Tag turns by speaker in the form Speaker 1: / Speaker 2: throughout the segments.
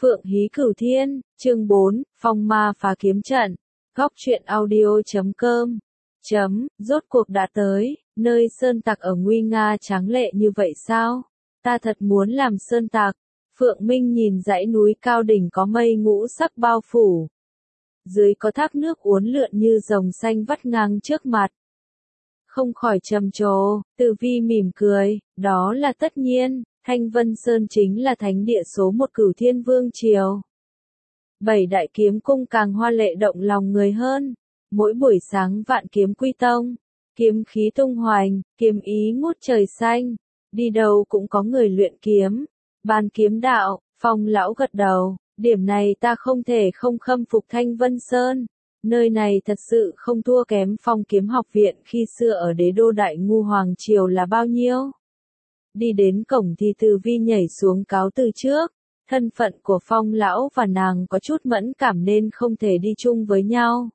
Speaker 1: Phượng Hí Cửu Thiên, chương 4, Phong Ma Phá Kiếm Trận. Góc truyện audio.com. Rốt cuộc đã tới, nơi sơn tặc ở nguy nga tráng lệ như vậy sao? Ta thật muốn làm sơn tặc. Phượng Minh nhìn dãy núi cao đỉnh có mây ngũ sắc bao phủ. Dưới có thác nước uốn lượn như rồng xanh vắt ngang trước mặt. Không khỏi trầm trồ, Từ Vi mỉm cười, đó là tất nhiên, Thanh Vân Sơn chính là thánh địa số một Cửu Thiên Vương Triều. 7 đại kiếm cung càng hoa lệ động lòng người hơn. Mỗi buổi sáng vạn kiếm quy tông, kiếm khí tung hoành, kiếm ý ngút trời xanh, đi đâu cũng có người luyện kiếm. Bàn kiếm đạo, Phong lão gật đầu, điểm này ta không thể không khâm phục Thanh Vân Sơn. Nơi này thật sự không thua kém Phong Kiếm Học Viện khi xưa ở đế đô Đại Ngu Hoàng Triều là bao nhiêu. Đi đến cổng thì Từ Vi nhảy xuống cáo từ trước. Thân phận của Phong lão và nàng có chút mẫn cảm nên không thể đi chung với nhau.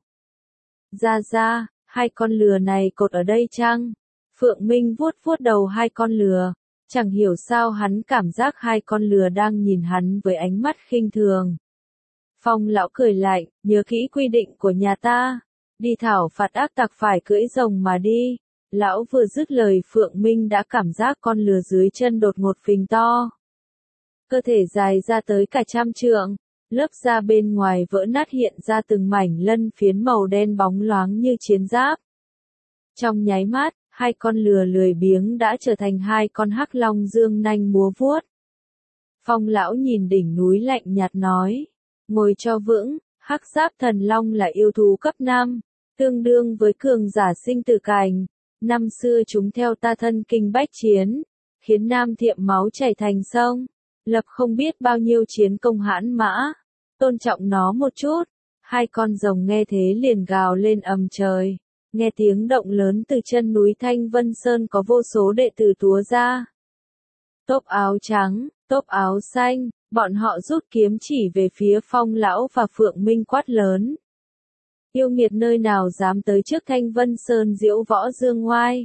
Speaker 1: Ra, hai con lừa này cột ở đây chăng? Phượng Minh vuốt vuốt đầu hai con lừa. Chẳng hiểu sao hắn cảm giác hai con lừa đang nhìn hắn với ánh mắt khinh thường. Phong lão cười lạnh, nhớ kỹ quy định của nhà ta. Đi thảo phạt ác tặc phải cưỡi rồng mà đi. Lão vừa dứt lời Phượng Minh đã cảm giác con lừa dưới chân đột ngột phình to. Cơ thể dài ra tới cả 100 trượng, lớp da bên ngoài vỡ nát hiện ra từng mảnh lân phiến màu đen bóng loáng như chiến giáp. Trong nháy mắt, hai con lừa lười biếng đã trở thành hai con hắc long dương nanh múa vuốt. Phong lão nhìn đỉnh núi lạnh nhạt nói, ngồi cho vững, hắc giáp thần long là yêu thú cấp 5, tương đương với cường giả sinh tử cảnh. Năm xưa chúng theo ta thân kinh bách chiến, khiến Nam Thiệm máu chảy thành sông, lập không biết bao nhiêu chiến công hãn mã, tôn trọng nó một chút. Hai con rồng nghe thế liền gào lên ầm trời, nghe tiếng động lớn từ chân núi Thanh Vân Sơn có vô số đệ tử túa ra. Tốp áo trắng, tốp áo xanh, bọn họ rút kiếm chỉ về phía Phong lão và Phượng Minh quát lớn. Yêu nghiệt nơi nào dám tới trước Thanh Vân Sơn diễu võ dương ngoai.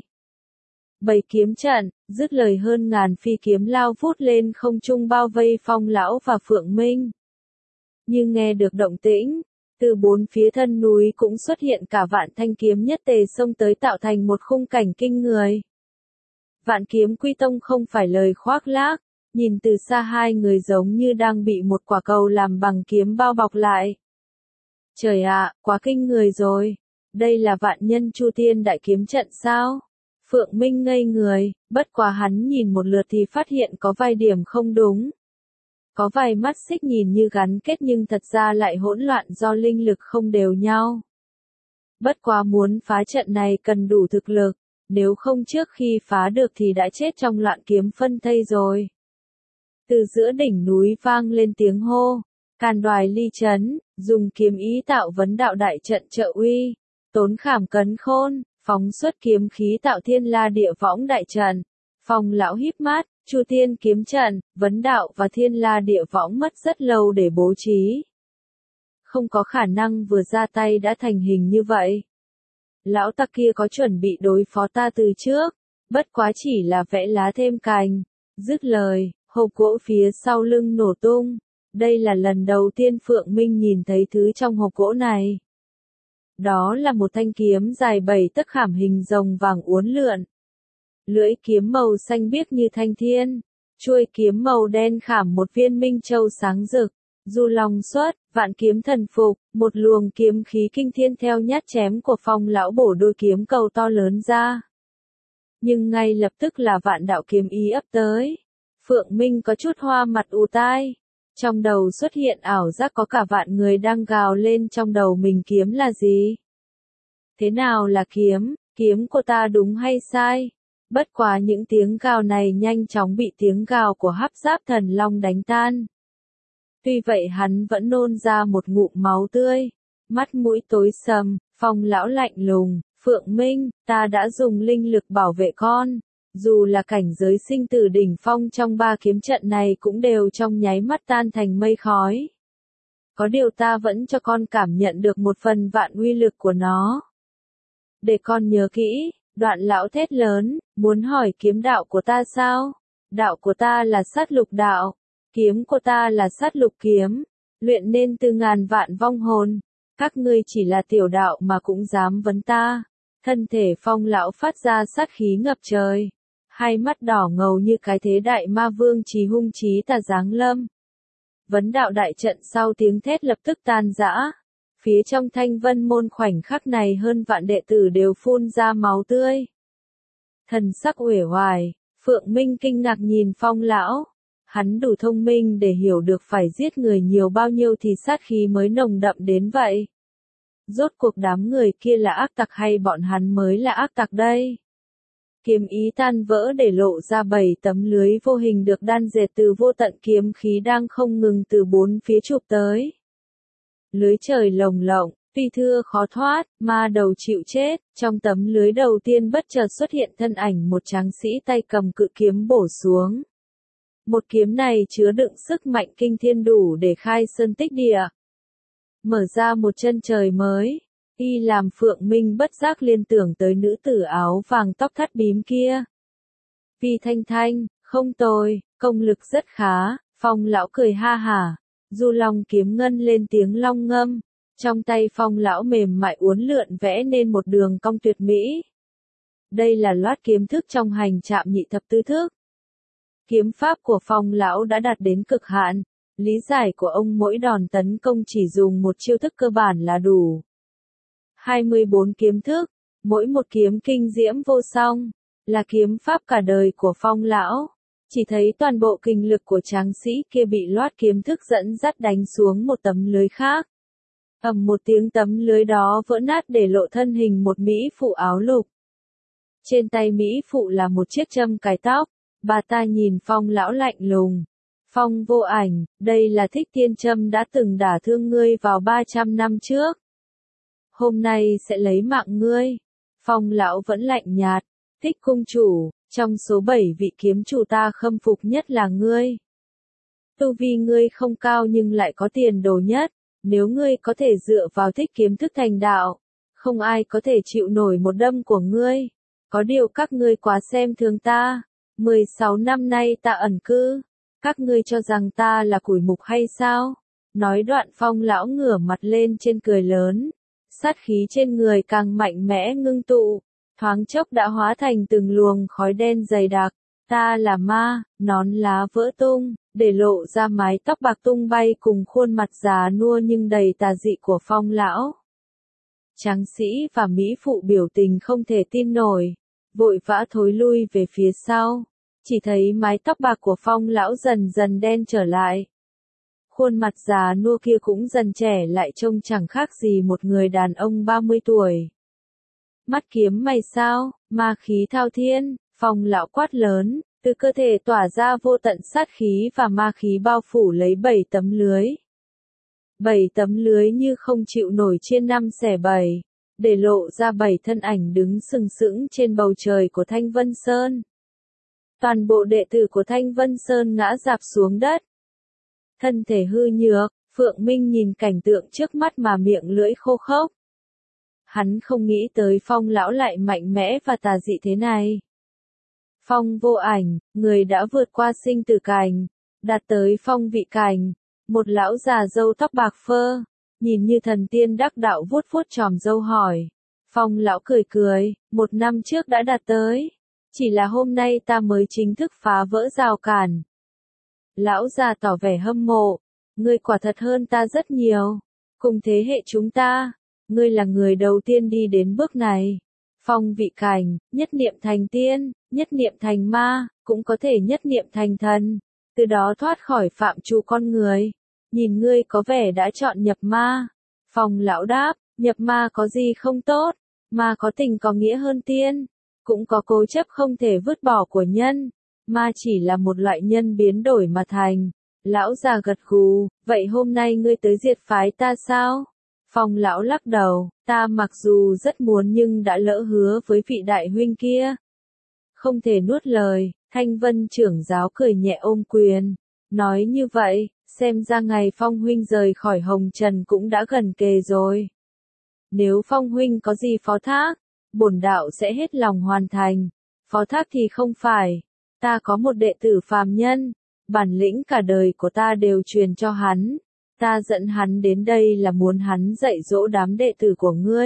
Speaker 1: 7 kiếm trận, dứt lời hơn ngàn phi kiếm lao vút lên không trung bao vây Phong lão và Phượng Minh. Nhưng nghe được động tĩnh, từ bốn phía thân núi cũng xuất hiện cả vạn thanh kiếm nhất tề xông tới tạo thành một khung cảnh kinh người. Vạn kiếm quy tông không phải lời khoác lác, nhìn từ xa hai người giống như đang bị một quả cầu làm bằng kiếm bao bọc lại. Trời ạ, quá kinh người rồi. Đây là vạn nhân chu tiên đại kiếm trận sao? Phượng Minh ngây người, bất quá hắn nhìn một lượt thì phát hiện có vài điểm không đúng. Có vài mắt xích nhìn như gắn kết nhưng thật ra lại hỗn loạn do linh lực không đều nhau. Bất quá muốn phá trận này cần đủ thực lực, nếu không trước khi phá được thì đã chết trong loạn kiếm phân thây rồi. Từ giữa đỉnh núi vang lên tiếng hô, Càn Đoài ly trấn, dùng kiếm ý tạo vấn đạo đại trận trợ uy, tốn khảm cấn khôn, phóng xuất kiếm khí tạo thiên la địa võng đại trận. Phong lão híp mắt, Chu Tiên kiếm trận, vấn đạo và thiên la địa võng mất rất lâu để bố trí. Không có khả năng vừa ra tay đã thành hình như vậy. Lão tặc kia có chuẩn bị đối phó ta từ trước, bất quá chỉ là vẽ lá thêm cành. Dứt lời, hộp gỗ phía sau lưng nổ tung. Đây là lần đầu tiên Phượng Minh nhìn thấy thứ trong hộp gỗ này. Đó là một thanh kiếm dài 7 tấc khảm hình rồng vàng uốn lượn. Lưỡi kiếm màu xanh biếc như thanh thiên, chuôi kiếm màu đen khảm một viên minh châu sáng rực. Du long xuất, vạn kiếm thần phục, một luồng kiếm khí kinh thiên theo nhát chém của Phong lão bổ đôi kiếm cầu to lớn ra. Nhưng ngay lập tức là vạn đạo kiếm ý ấp tới. Phượng Minh có chút hoa mặt ù tai. Trong đầu xuất hiện ảo giác có cả vạn người đang gào lên trong đầu mình kiếm là gì? Thế nào là kiếm? Kiếm của ta đúng hay sai? Bất quá những tiếng gào này nhanh chóng bị tiếng gào của hắc giáp thần long đánh tan. Tuy vậy hắn vẫn nôn ra một ngụm máu tươi. Mắt mũi tối sầm, Phong lão lạnh lùng, Phượng Minh, ta đã dùng linh lực bảo vệ con. Dù là cảnh giới sinh tử đỉnh phong trong 3 kiếm trận này cũng đều trong nháy mắt tan thành mây khói. Có điều ta vẫn cho con cảm nhận được một phần vạn uy lực của nó. Để con nhớ kỹ, đoạn lão thét lớn, muốn hỏi kiếm đạo của ta sao? Đạo của ta là sát lục đạo. Kiếm của ta là sát lục kiếm, luyện nên từ ngàn vạn vong hồn. Các ngươi chỉ là tiểu đạo mà cũng dám vấn ta. Thân thể Phong lão phát ra sát khí ngập trời. Hai mắt đỏ ngầu như cái thế đại ma vương chí hung chí tà giáng lâm. Vấn đạo đại trận sau tiếng thét lập tức tan rã. Phía trong Thanh Vân môn khoảnh khắc này hơn vạn đệ tử đều phun ra máu tươi. Thần sắc uể oải, Phượng Minh kinh ngạc nhìn Phong lão. Hắn đủ thông minh để hiểu được phải giết người nhiều bao nhiêu thì sát khí mới nồng đậm đến vậy. Rốt cuộc đám người kia là ác tặc hay bọn hắn mới là ác tặc đây? Kiếm ý tan vỡ để lộ ra 7 tấm lưới vô hình được đan dệt từ vô tận kiếm khí đang không ngừng từ bốn phía chụp tới. Lưới trời lồng lộng, tuy thưa khó thoát, ma đầu chịu chết. Trong tấm lưới đầu tiên bất chợt xuất hiện thân ảnh một tráng sĩ tay cầm cự kiếm bổ xuống. Một kiếm này chứa đựng sức mạnh kinh thiên đủ để khai sơn tích địa. Mở ra một chân trời mới. Y làm Phượng Minh bất giác liên tưởng tới nữ tử áo vàng tóc thắt bím kia. Vi Thanh Thanh, không tồi, công lực rất khá. Phong lão cười ha hả. Du long kiếm ngân lên tiếng long ngâm. Trong tay Phong lão mềm mại uốn lượn vẽ nên một đường cong tuyệt mỹ. Đây là loát kiếm thức trong hành trạm nhị thập tứ thức. Kiếm pháp của Phong lão đã đạt đến cực hạn. Lý giải của ông mỗi đòn tấn công chỉ dùng một chiêu thức cơ bản là đủ. 24 kiếm thức, mỗi một kiếm kinh diễm vô song, là kiếm pháp cả đời của Phong lão. Chỉ thấy toàn bộ kinh lực của tráng sĩ kia bị loát kiếm thức dẫn dắt đánh xuống một tấm lưới khác. Ầm một tiếng tấm lưới đó vỡ nát để lộ thân hình một mỹ phụ áo lục. Trên tay mỹ phụ là một chiếc châm cài tóc, bà ta nhìn Phong lão lạnh lùng. Phong Vô Ảnh, đây là Thích Tiên Châm đã từng đả thương ngươi vào 300 năm trước. Hôm nay sẽ lấy mạng ngươi. Phong lão vẫn lạnh nhạt. Thích cung chủ, trong số 7 vị kiếm chủ ta khâm phục nhất là ngươi. Tu vi ngươi không cao nhưng lại có tiền đồ nhất. Nếu ngươi có thể dựa vào thích kiếm thức thành đạo, không ai có thể chịu nổi một đâm của ngươi. Có điều các ngươi quá xem thường ta. 16 năm nay ta ẩn cư. Các ngươi cho rằng ta là củi mục hay sao? Nói đoạn Phong lão ngửa mặt lên trên cười lớn. Sát khí trên người càng mạnh mẽ ngưng tụ. Thoáng chốc đã hóa thành từng luồng khói đen dày đặc. Ta là ma, nón lá vỡ tung, để lộ ra mái tóc bạc tung bay cùng khuôn mặt già nua nhưng đầy tà dị của Phong lão. Tráng sĩ và mỹ phụ biểu tình không thể tin nổi, vội vã thối lui về phía sau. Chỉ thấy mái tóc bạc của Phong lão dần dần đen trở lại. Khuôn mặt già nua kia cũng dần trẻ lại trông chẳng khác gì một người đàn ông 30 tuổi. Mắt kiếm mày sao, ma khí thao thiên, Phong lão quát lớn, từ cơ thể tỏa ra vô tận sát khí và ma khí bao phủ lấy 7 tấm lưới. 7 tấm lưới như không chịu nổi chia năm xẻ bảy, để lộ ra 7 thân ảnh đứng sừng sững trên bầu trời của Thanh Vân Sơn. Toàn bộ đệ tử của Thanh Vân Sơn ngã rạp xuống đất. Thân thể hư nhược, Phượng Minh nhìn cảnh tượng trước mắt mà miệng lưỡi khô khốc. Hắn không nghĩ tới Phong lão lại mạnh mẽ và tà dị thế này. Phong Vô Ảnh, người đã vượt qua sinh tử cảnh, đạt tới phong vị cảnh. Một lão già râu tóc bạc phơ, nhìn như thần tiên đắc đạo vuốt vuốt chòm râu hỏi. Phong lão cười cười, 1 năm trước đã đạt tới. Chỉ là hôm nay ta mới chính thức phá vỡ rào cản. Lão già tỏ vẻ hâm mộ. Ngươi quả thật hơn ta rất nhiều. Cùng thế hệ chúng ta, ngươi là người đầu tiên đi đến bước này. Phong vị cảnh, nhất niệm thành tiên, nhất niệm thành ma, cũng có thể nhất niệm thành thần. Từ đó thoát khỏi phạm trù con người. Nhìn ngươi có vẻ đã chọn nhập ma. Phong lão đáp, nhập ma có gì không tốt. Ma có tình có nghĩa hơn tiên. Cũng có cố chấp không thể vứt bỏ của nhân. Ma chỉ là một loại nhân biến đổi mà thành. Lão già gật gù, vậy hôm nay ngươi tới diệt phái ta sao? Phong lão lắc đầu, ta mặc dù rất muốn nhưng đã lỡ hứa với vị đại huynh kia. Không thể nuốt lời, Thanh Vân trưởng giáo cười nhẹ ôm quyền. Nói như vậy, xem ra ngày Phong huynh rời khỏi Hồng Trần cũng đã gần kề rồi. Nếu Phong huynh có gì phó thác, bổn đạo sẽ hết lòng hoàn thành. Phó thác thì không phải. Ta có một đệ tử phàm nhân, Bản lĩnh cả đời của ta đều truyền cho hắn. Ta dẫn hắn đến đây là muốn hắn dạy dỗ đám đệ tử của ngươi.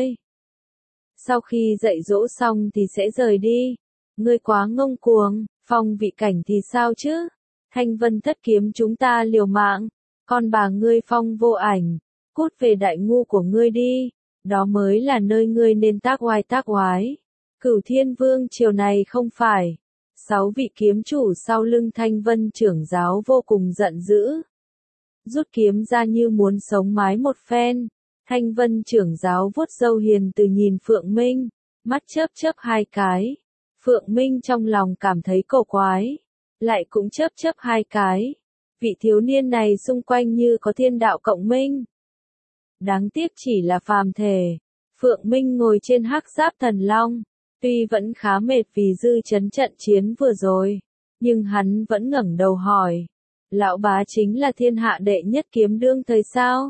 Speaker 1: Sau khi dạy dỗ xong thì sẽ rời đi. Ngươi quá ngông cuồng, Phong vị cảnh thì sao chứ? Thanh vân thất kiếm chúng ta liều mạng. Con bà ngươi Phong vô ảnh, cút về đại ngu của ngươi đi. Đó mới là nơi ngươi nên tác oai. Cửu Thiên Vương chiều này không phải. 6 vị kiếm chủ sau lưng Thanh Vân trưởng giáo vô cùng giận dữ. Rút kiếm ra như muốn sống mái một phen. Thanh Vân trưởng giáo vuốt râu hiền từ nhìn Phượng Minh, mắt chớp chớp 2 cái. Phượng Minh trong lòng cảm thấy cổ quái, lại cũng chớp chớp 2 cái. Vị thiếu niên này xung quanh như có thiên đạo cộng minh. Đáng tiếc chỉ là phàm thể. Phượng Minh ngồi trên hắc giáp thần long, tuy vẫn khá mệt vì dư chấn trận chiến vừa rồi, nhưng hắn vẫn ngẩng đầu hỏi. Lão bá chính là thiên hạ đệ nhất kiếm đương thời sao?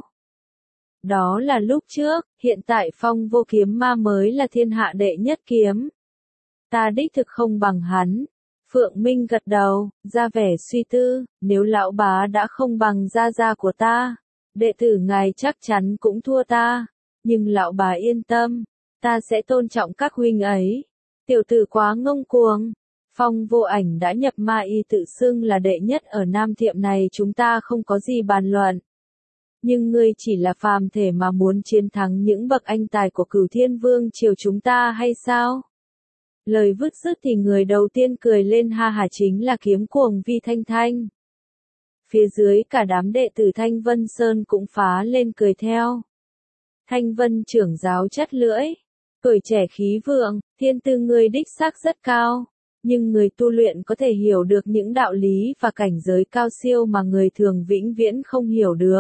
Speaker 1: Đó là lúc trước, hiện tại Phong vô kiếm ma mới là thiên hạ đệ nhất kiếm. Ta đích thực không bằng hắn. Phượng Minh gật đầu, ra vẻ suy tư, nếu lão bá đã không bằng gia gia của ta, đệ tử ngài chắc chắn cũng thua ta. Nhưng lão bá yên tâm, ta sẽ tôn trọng các huynh ấy. Tiểu tử quá ngông cuồng. Phong vô ảnh đã nhập ma y tự xưng là đệ nhất ở Nam Thiệm này, chúng ta không có gì bàn luận. Nhưng ngươi chỉ là phàm thể mà muốn chiến thắng những bậc anh tài của Cửu Thiên Vương triều chúng ta hay sao? Lời vứt dứt thì người đầu tiên cười lên ha hả chính là kiếm cuồng Vi Thanh Thanh. Phía dưới cả đám đệ tử Thanh Vân Sơn cũng phá lên cười theo. Thanh Vân trưởng giáo chất lưỡi, tuổi trẻ khí vượng, thiên tư ngươi đích xác rất cao. Nhưng người tu luyện có thể hiểu được những đạo lý và cảnh giới cao siêu mà người thường vĩnh viễn không hiểu được.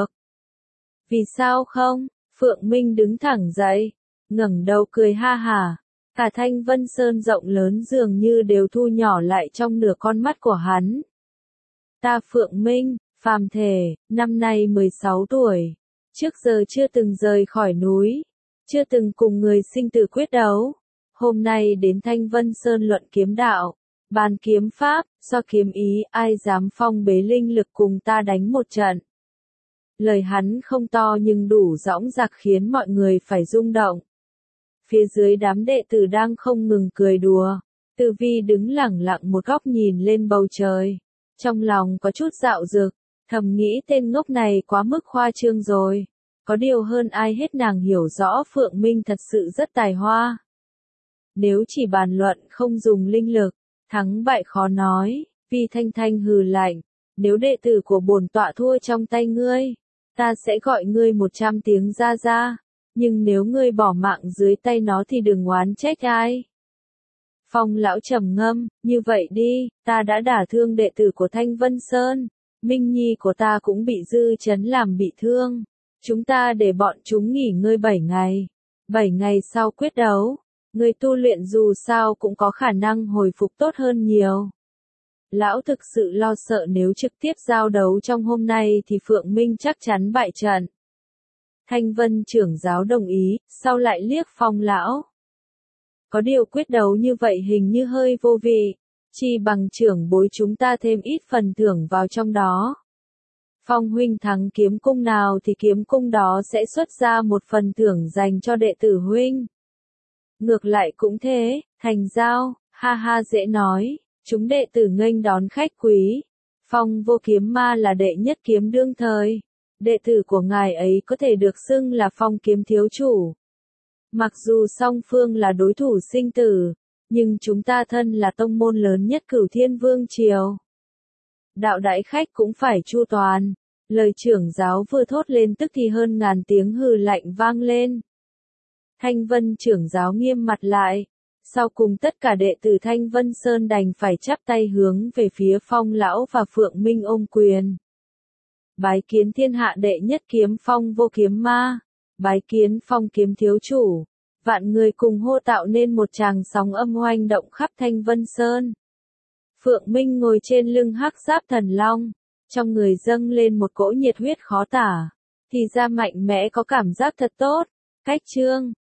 Speaker 1: Vì sao không? Phượng Minh đứng thẳng dậy, ngẩng đầu cười ha hả. Cả Thanh Vân Sơn rộng lớn dường như đều thu nhỏ lại trong nửa con mắt của hắn. Ta Phượng Minh, phàm thể, năm nay 16 tuổi. Trước giờ chưa từng rời khỏi núi. Chưa từng cùng người sinh tử quyết đấu. Hôm nay đến Thanh Vân Sơn luận kiếm đạo. Bàn kiếm pháp, so kiếm ý, ai dám phong bế linh lực cùng ta đánh một trận. Lời hắn không to nhưng đủ dõng dạc khiến mọi người phải rung động. Phía dưới đám đệ tử đang không ngừng cười đùa. Từ Vi đứng lẳng lặng một góc nhìn lên bầu trời. Trong lòng có chút dạo dực, thầm nghĩ tên ngốc này quá mức khoa trương rồi. Có điều hơn ai hết nàng hiểu rõ Phượng Minh thật sự rất tài hoa. Nếu chỉ bàn luận không dùng linh lực, thắng bại khó nói. Vi Thanh Thanh hừ lạnh, nếu đệ tử của bổn tọa thua trong tay ngươi, ta sẽ gọi ngươi 100 tiếng ra ra. Nhưng nếu ngươi bỏ mạng dưới tay nó thì đừng oán trách ai. Phong lão trầm ngâm, như vậy đi, ta đã đả thương đệ tử của Thanh Vân Sơn. Minh Nhi của ta cũng bị dư chấn làm bị thương. Chúng ta để bọn chúng nghỉ ngơi 7 ngày. 7 ngày sau quyết đấu. Người tu luyện dù sao cũng có khả năng hồi phục tốt hơn nhiều. Lão thực sự lo sợ nếu trực tiếp giao đấu trong hôm nay thì Phượng Minh chắc chắn bại trận. Thanh Vân trưởng giáo đồng ý, sau lại liếc Phong lão. Có điều quyết đấu như vậy hình như hơi vô vị, chi bằng trưởng bối chúng ta thêm ít phần thưởng vào trong đó. Phong huynh thắng kiếm cung nào thì kiếm cung đó sẽ xuất ra một phần thưởng dành cho đệ tử huynh. Ngược lại cũng thế, thành giao, ha ha dễ nói, chúng đệ tử nghênh đón khách quý. Phong vô kiếm ma là đệ nhất kiếm đương thời. Đệ tử của ngài ấy có thể được xưng là Phong kiếm thiếu chủ. Mặc dù song phương là đối thủ sinh tử, nhưng chúng ta thân là tông môn lớn nhất Cửu Thiên Vương triều. Đạo đãi khách cũng phải chu toàn. Lời trưởng giáo vừa thốt lên tức thì hơn ngàn tiếng hừ lạnh vang lên. Thanh Vân trưởng giáo nghiêm mặt lại. Sau cùng tất cả đệ tử Thanh Vân Sơn đành phải chắp tay hướng về phía Phong lão và Phượng Minh ôm quyền. Bái kiến thiên hạ đệ nhất kiếm Phong vô kiếm ma. Bái kiến Phong kiếm thiếu chủ. Vạn người cùng hô tạo nên một tràng sóng âm oanh động khắp Thanh Vân Sơn. Phượng Minh ngồi trên lưng hắc giáp thần long. Trong người dâng lên một cỗ nhiệt huyết khó tả. Thì ra mạnh mẽ có cảm giác thật tốt. Cách chương